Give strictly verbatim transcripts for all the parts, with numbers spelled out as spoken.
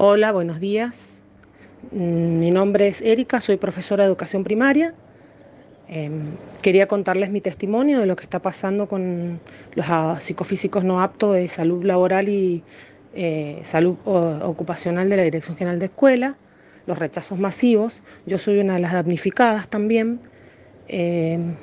Hola, buenos días. Mm, Mi nombre es Erika, soy profesora de educación primaria. Em, quería contarles mi testimonio de lo que está pasando con los ah, psicofísicos no aptos de salud laboral y eh, salud o- ocupacional de la Dirección General de Escuela, los rechazos masivos. Yo soy una de las damnificadas también. Em,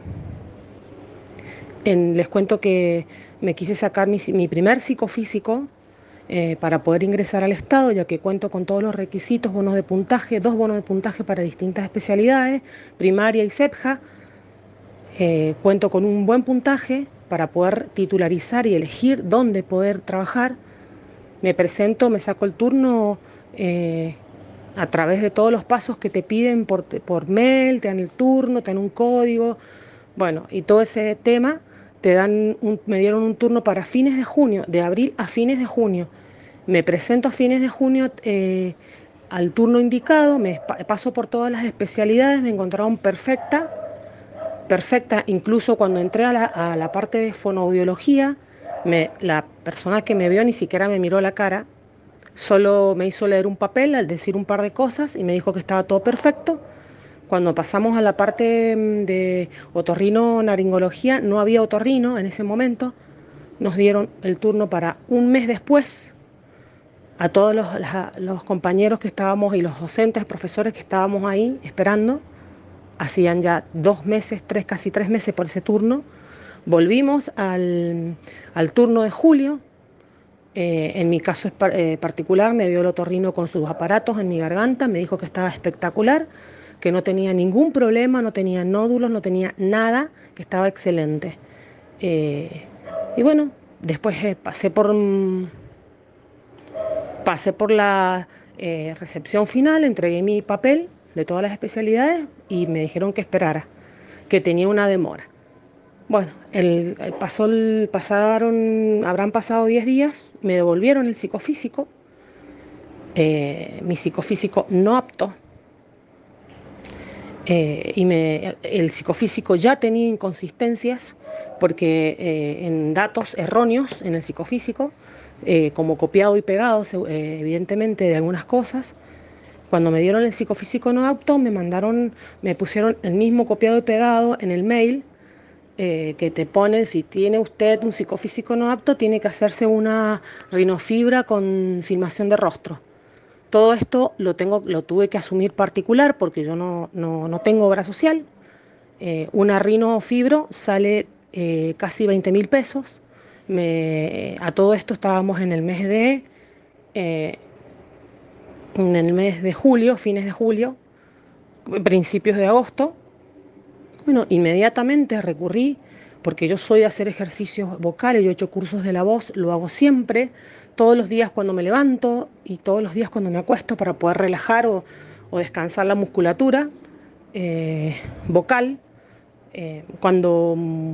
en- les cuento que me quise sacar mi, mi primer psicofísico eh, para poder ingresar al Estado, ya que cuento con todos los requisitos, bonos de puntaje, dos bonos de puntaje para distintas especialidades, primaria y CEPJA. Eh, cuento con un buen puntaje para poder titularizar y elegir dónde poder trabajar. Me presento, me saco el turno eh, a través de todos los pasos que te piden por, por mail, te dan el turno, te dan un código, bueno, y todo ese tema. Te dan un- me dieron un turno para fines de junio, de abril a fines de junio. Me presento a fines de junio eh, al turno indicado, me pa- paso por todas las especialidades, me encontraron perfecta, perfecta, incluso cuando entré a la, a la parte de fonoaudiología, me, la persona que me vio ni siquiera me miró la cara, solo me hizo leer un papel al decir un par de cosas y me dijo que estaba todo perfecto. Cuando pasamos a la parte mm, de otorrino-naringología, no había otorrino en ese momento, nos dieron el turno para un mes después a todos los, la- los compañeros que estábamos y los docentes, profesores que estábamos ahí esperando. Hacían ya dos meses, tres, casi tres meses por ese turno. Volvimos al, al turno de julio. Eh, en mi caso es par- eh, particular, me vio el otorrino con sus aparatos en mi garganta, me dijo que estaba espectacular, que no tenía ningún problema, no tenía nódulos, no tenía nada, que estaba excelente. Eh, y bueno, después eh, pasé por, mm, pasé por la eh, recepción final, entregué mi papel de todas las especialidades y me dijeron que esperara, que tenía una demora. Bueno, el, el pasó el- pasaron, habrán pasado diez días, me devolvieron el psicofísico, eh, mi psicofísico no apto, eh, y me, el psicofísico ya tenía inconsistencias porque eh, en datos erróneos en el psicofísico, eh, como copiado y pegado, se- eh, evidentemente, de algunas cosas. Cuando me dieron el psicofísico no apto, me mandaron, me pusieron el mismo copiado y pegado en el mail eh, que te ponen, si tiene usted un psicofísico no apto, tiene que hacerse una rinofibra con filmación de rostro. Todo esto lo, tengo, lo tuve que asumir particular porque yo no, no, no tengo obra social. Eh, una rinofibro sale eh, casi veinte mil pesos. Me, a todo esto estábamos en el mes de, eh, en el mes de julio, fines de julio, principios de agosto. Bueno, inmediatamente recurrí, porque yo soy de hacer ejercicios vocales, yo he hecho cursos de la voz, lo hago siempre, todos los días cuando me levanto y todos los días cuando me acuesto para poder relajar o, o descansar la musculatura eh, vocal. Eh, cuando mm,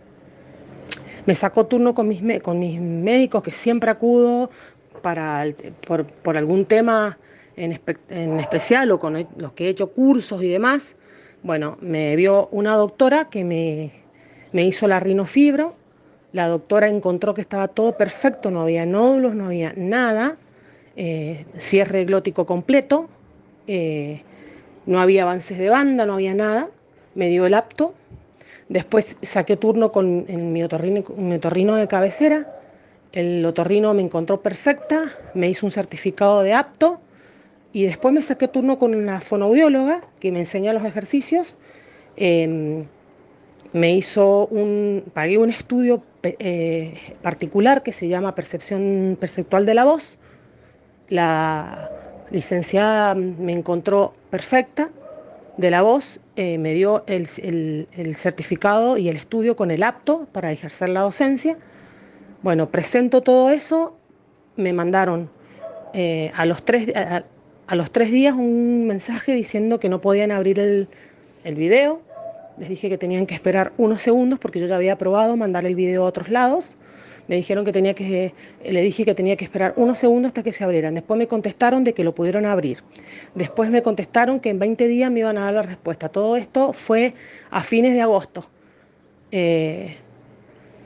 me saco turno con mis, me- con mis médicos, que siempre acudo para el- por, por algún tema en, espe- en especial o con el- los que he hecho cursos y demás. Bueno, me vio una doctora que me, me hizo la rinofibro. La doctora encontró que estaba todo perfecto, no había nódulos, no había nada, eh, cierre glótico completo, eh, no había avances de banda, no había nada. Me dio el apto. Después saqué turno con en mi otorrino, mi otorrino de cabecera. El otorrino me encontró perfecta, me hizo un certificado de apto y después me saqué turno con una fonoaudióloga que me enseña los ejercicios. Eh, Me hizo un, pagué un estudio eh, particular que se llama percepción perceptual de la voz. La licenciada me encontró perfecta de la voz, eh, me dio el, el- el certificado y el estudio con el apto para ejercer la docencia. Bueno, presento todo eso, me mandaron eh, a, los tres, a, a los tres días un mensaje diciendo que no podían abrir el, el video. Les dije que tenían que esperar unos segundos porque yo ya había probado mandar el video a otros lados. Me dijeron que tenía que, le dije que tenía que esperar unos segundos hasta que se abrieran. Después me contestaron de que lo pudieron abrir. Después me contestaron que en veinte días me iban a dar la respuesta. Todo esto fue a fines de agosto. Eh,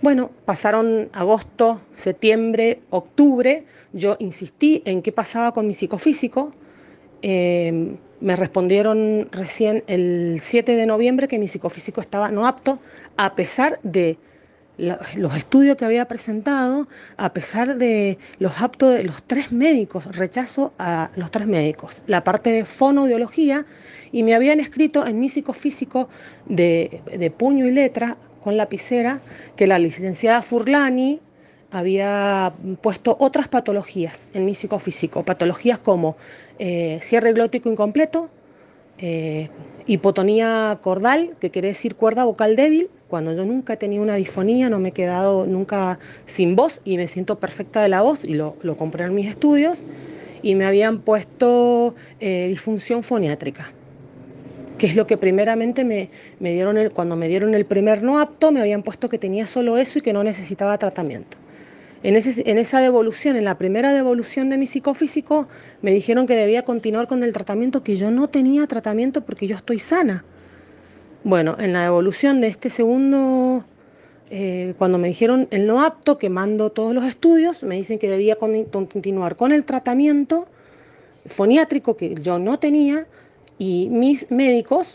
Bueno, pasaron agosto, septiembre, octubre, yo insistí en qué pasaba con mi psicofísico. Eh, me respondieron recién el siete de noviembre que mi psicofísico estaba no apto, a pesar de la- los estudios que había presentado, a pesar de los aptos de los tres médicos, rechazo a los tres médicos, la parte de fonoaudiología, y me habían escrito en mi psicofísico de, de puño y letra, con lapicera, que la licenciada Furlani había puesto otras patologías en mi psicofísico, patologías como eh, cierre glótico incompleto, eh, hipotonía cordal, que quiere decir cuerda vocal débil, cuando yo nunca he tenido una disfonía, no me he quedado nunca sin voz y me siento perfecta de la voz y lo, lo compré en mis estudios, y me habían puesto eh, disfunción foniátrica, que es lo que primeramente me, me dieron el, cuando me dieron el primer no apto, me habían puesto que tenía solo eso y que no necesitaba tratamiento. En, ese, en esa devolución, en la primera devolución de mi psicofísico, me dijeron que debía continuar con el tratamiento, que yo no tenía tratamiento porque yo estoy sana. Bueno, en la devolución de este segundo, eh, cuando me dijeron el no apto, que mando todos los estudios, me dicen que debía con, continuar con el tratamiento foniátrico que yo no tenía, y mis médicos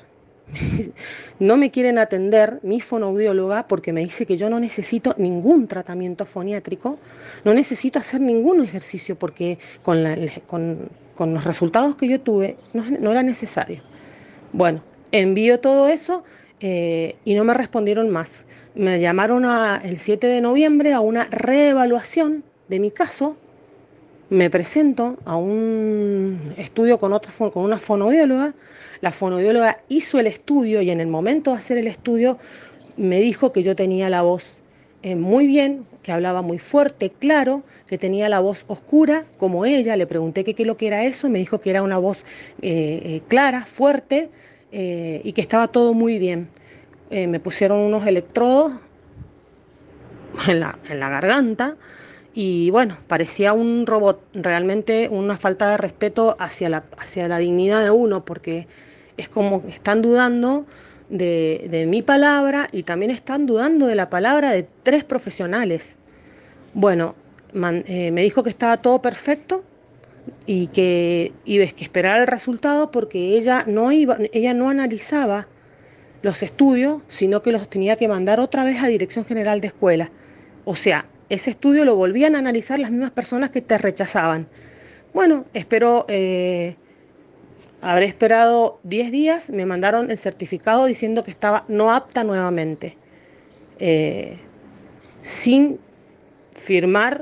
no me quieren atender, mi fonoaudióloga, porque me dice que yo no necesito ningún tratamiento foniátrico, no necesito hacer ningún ejercicio porque con, la, con, con los resultados que yo tuve no, no era necesario. Bueno, envío todo eso eh, y no me respondieron más. Me llamaron a, el siete de noviembre a una reevaluación de mi caso. Me presento a un estudio con, otra, con una fonoaudióloga. La fonoaudióloga hizo el estudio y en el momento de hacer el estudio me dijo que yo tenía la voz eh, muy bien, que hablaba muy fuerte, claro, que tenía la voz oscura como ella. Le pregunté qué qué lo que era eso, me dijo que era una voz eh, eh, clara, fuerte, eh, y que estaba todo muy bien. Eh, me pusieron unos electrodos en la, en la garganta y bueno, parecía un robot, realmente una falta de respeto hacia la, hacia la dignidad de uno, porque es como que están dudando de, de mi palabra y también están dudando de la palabra de tres profesionales. Bueno, man- eh, me dijo que estaba todo perfecto y que, y ves que esperar el resultado porque ella no iba, ella no analizaba los estudios, sino que los tenía que mandar otra vez a Dirección General de Escuela. O sea, ese estudio lo volvían a analizar las mismas personas que te rechazaban. Bueno, espero, eh, habré esperado diez días, me mandaron el certificado diciendo que estaba no apta nuevamente, eh, sin firmar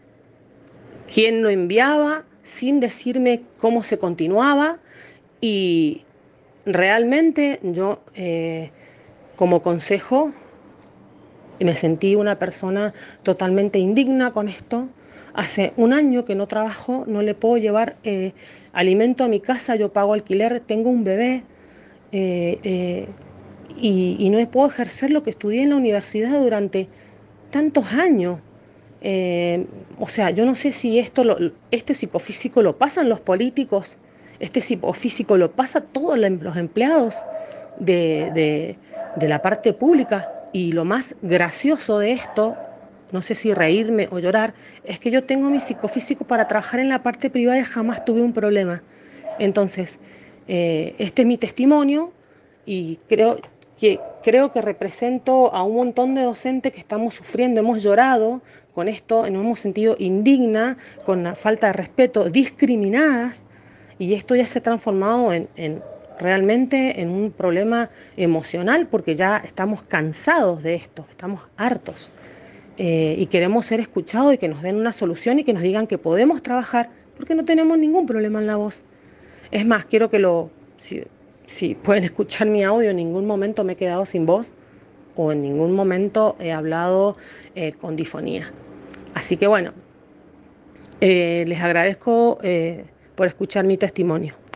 quién lo enviaba, sin decirme cómo se continuaba, y realmente yo, eh, como consejo, me sentí una persona totalmente indigna con esto. Hace un año que no trabajo, no le puedo llevar eh, alimento a mi casa, yo pago alquiler, tengo un bebé, eh, eh, y, y no puedo ejercer lo que estudié en la universidad durante tantos años. Eh, o sea, yo no sé si esto lo- este psicofísico lo pasan los políticos, este psicofísico lo pasa todos los empleados de, de- de la parte pública. Y lo más gracioso de esto, no sé si reírme o llorar, es que yo tengo mi psicofísico para trabajar en la parte privada y jamás tuve un problema. Entonces, eh, este es mi testimonio y creo que, creo que represento a un montón de docentes que estamos sufriendo, hemos llorado con esto, nos hemos sentido indigna, con la falta de respeto, discriminadas, y esto ya se ha transformado en, en realmente en un problema emocional porque ya estamos cansados de esto, estamos hartos, eh, y queremos ser escuchados y que nos den una solución y que nos digan que podemos trabajar porque no tenemos ningún problema en la voz. Es más, quiero que lo, si, si pueden escuchar mi audio, en ningún momento me he quedado sin voz o en ningún momento he hablado eh, con difonía. Así que bueno, eh, les agradezco eh, por escuchar mi testimonio.